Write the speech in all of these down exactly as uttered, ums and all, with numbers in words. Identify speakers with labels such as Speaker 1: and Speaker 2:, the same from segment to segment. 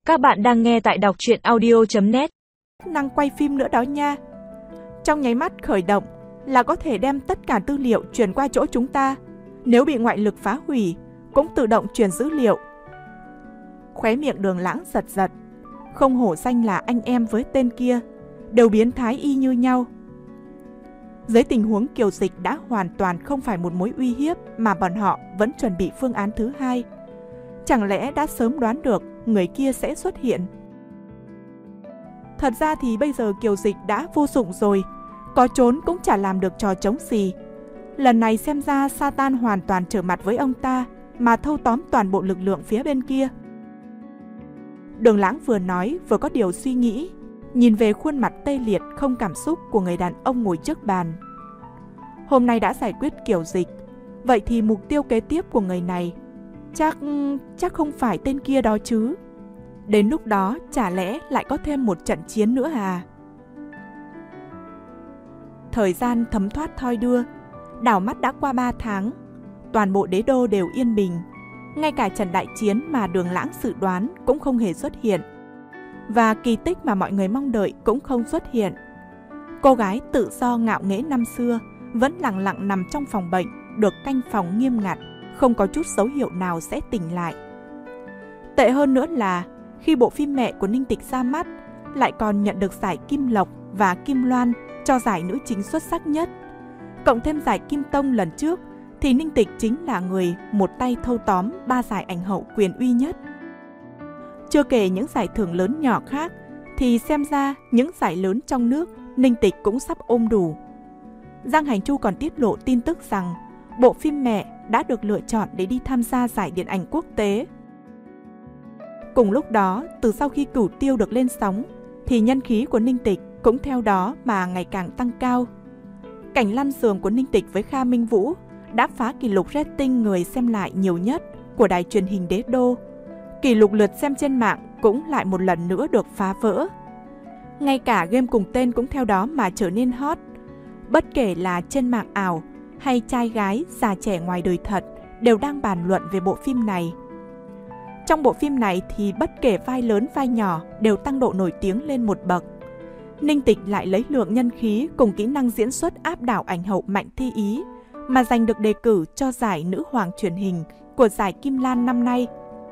Speaker 1: Các bạn đang nghe tại đọc truyện audio chấm net.
Speaker 2: Năng quay phim nữa đó nha. Trong nháy mắt khởi động là có thể đem tất cả tư liệu chuyển qua chỗ chúng ta. Nếu bị ngoại lực phá hủy, cũng tự động truyền dữ liệu. Khóe miệng Đường Lãng giật giật. Không hổ danh là anh em với tên kia, đều biến thái y như nhau. Dưới tình huống Kiều Dịch đã hoàn toàn không phải một mối uy hiếp, mà bọn họ vẫn chuẩn bị phương án thứ hai. Chẳng lẽ đã sớm đoán được người kia sẽ xuất hiện? Thật ra thì bây giờ Kiều Dịch đã vô dụng rồi, có trốn cũng chả làm được trò chống gì. Lần này xem ra Satan hoàn toàn trở mặt với ông ta, mà thâu tóm toàn bộ lực lượng phía bên kia. Đường Lãng vừa nói vừa có điều suy nghĩ, nhìn về khuôn mặt tê liệt không cảm xúc của người đàn ông ngồi trước bàn. Hôm nay đã giải quyết Kiều Dịch, vậy thì mục tiêu kế tiếp của người này chắc chắc không phải tên kia đó chứ. Đến lúc đó chả lẽ lại có thêm một trận chiến nữa à? Thời gian thấm thoát thoi đưa, đảo mắt đã qua ba tháng. Toàn bộ đế đô đều yên bình, ngay cả trận đại chiến mà Đường Lãng dự đoán cũng không hề xuất hiện. Và kỳ tích mà mọi người mong đợi cũng không xuất hiện. Cô gái tự do ngạo nghễ năm xưa vẫn lặng lặng nằm trong phòng bệnh, được canh phòng nghiêm ngặt, không có chút dấu hiệu nào sẽ tỉnh lại. Tệ hơn nữa là khi bộ phim mẹ của Ninh Tịch ra mắt, lại còn nhận được giải Kim Lộc và Kim Loan cho giải nữ chính xuất sắc nhất. Cộng thêm giải Kim Tông lần trước, thì Ninh Tịch chính là người một tay thâu tóm ba giải ảnh hậu quyền uy nhất. Chưa kể những giải thưởng lớn nhỏ khác, thì xem ra những giải lớn trong nước Ninh Tịch cũng sắp ôm đủ. Giang Hành Chu còn tiết lộ tin tức rằng bộ phim mẹ đã được lựa chọn để đi tham gia giải điện ảnh quốc tế. Cùng lúc đó, từ sau khi Cửu Tiêu được lên sóng, thì nhân khí của Ninh Tịch cũng theo đó mà ngày càng tăng cao. Cảnh lăn giường của Ninh Tịch với Kha Minh Vũ đã phá kỷ lục rating người xem lại nhiều nhất của đài truyền hình Đế Đô. Kỷ lục lượt xem trên mạng cũng lại một lần nữa được phá vỡ. Ngay cả game cùng tên cũng theo đó mà trở nên hot. Bất kể là trên mạng ảo hay trai gái, già trẻ ngoài đời thật đều đang bàn luận về bộ phim này. Trong bộ phim này thì bất kể vai lớn vai nhỏ đều tăng độ nổi tiếng lên một bậc. Ninh Tịch lại lấy lượng nhân khí cùng kỹ năng diễn xuất áp đảo ảnh hậu Mạnh Thi Ý mà giành được đề cử cho giải nữ hoàng truyền hình của giải Kim Lan năm nay.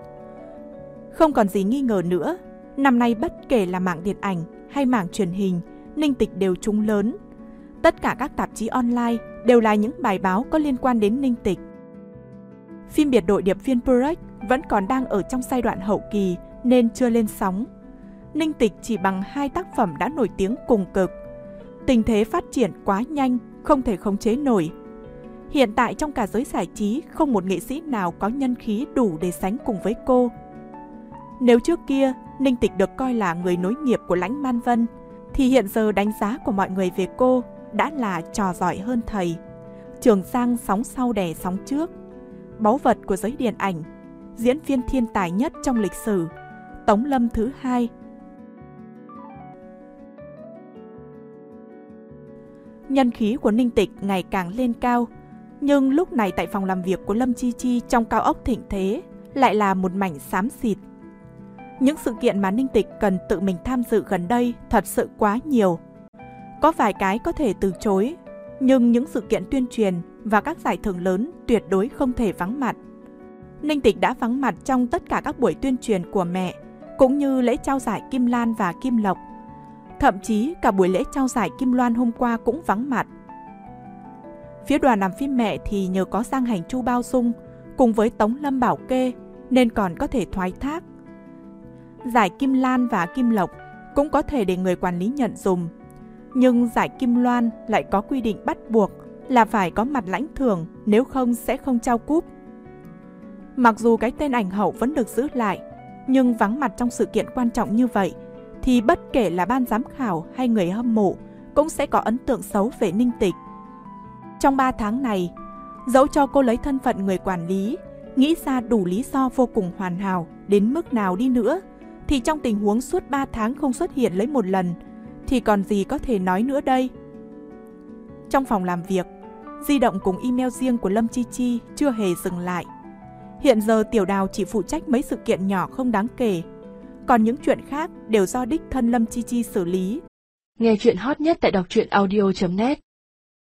Speaker 2: Không còn gì nghi ngờ nữa, năm nay bất kể là mảng điện ảnh hay mảng truyền hình, Ninh Tịch đều trúng lớn. Tất cả các tạp chí online đều là những bài báo có liên quan đến Ninh Tịch. Phim Biệt đội điệp viên Project vẫn còn đang ở trong giai đoạn hậu kỳ nên chưa lên sóng. Ninh Tịch chỉ bằng hai tác phẩm đã nổi tiếng cùng cực. Tình thế phát triển quá nhanh, không thể khống chế nổi. Hiện tại trong cả giới giải trí không một nghệ sĩ nào có nhân khí đủ để sánh cùng với cô. Nếu trước kia Ninh Tịch được coi là người nối nghiệp của Lãnh Man Vân, thì hiện giờ đánh giá của mọi người về cô đã là trò giỏi hơn thầy. Trường Giang sóng sau đè sóng trước, báu vật của giới điện ảnh, diễn viên thiên tài nhất trong lịch sử, Tống Lâm thứ hai. Nhân khí của Ninh Tịch ngày càng lên cao, nhưng lúc này tại phòng làm việc của Lâm Chi Chi trong cao ốc Thịnh Thế lại là một mảnh xám xịt. Những sự kiện mà Ninh Tịch cần tự mình tham dự gần đây thật sự quá nhiều. Có vài cái có thể từ chối, nhưng những sự kiện tuyên truyền và các giải thưởng lớn tuyệt đối không thể vắng mặt. Ninh Tịch đã vắng mặt trong tất cả các buổi tuyên truyền của mẹ, cũng như lễ trao giải Kim Lan và Kim Lộc. Thậm chí cả buổi lễ trao giải Kim Loan hôm qua cũng vắng mặt. Phía đoàn làm phim mẹ thì nhờ có Giang Hành Chu bao dung cùng với Tống Lâm bảo kê nên còn có thể thoái thác. Giải Kim Lan và Kim Lộc cũng có thể để người quản lý nhận dùm, nhưng giải Kim Loan lại có quy định bắt buộc là phải có mặt lãnh thưởng, nếu không sẽ không trao cúp. Mặc dù cái tên ảnh hậu vẫn được giữ lại, nhưng vắng mặt trong sự kiện quan trọng như vậy thì bất kể là ban giám khảo hay người hâm mộ cũng sẽ có ấn tượng xấu về Ninh Tịch. Trong ba tháng này, dẫu cho cô lấy thân phận người quản lý, nghĩ ra đủ lý do vô cùng hoàn hảo đến mức nào đi nữa, thì trong tình huống suốt ba tháng không xuất hiện lấy một lần, thì còn gì có thể nói nữa đây. Trong phòng làm việc, di động cùng email riêng của Lâm Chi Chi chưa hề dừng lại. Hiện giờ Tiểu Đào chỉ phụ trách mấy sự kiện nhỏ không đáng kể. còn những chuyện khác đều do đích thân Lâm Chi Chi xử lý.
Speaker 3: Nghe chuyện hot nhất tại đọc truyện audio chấm net.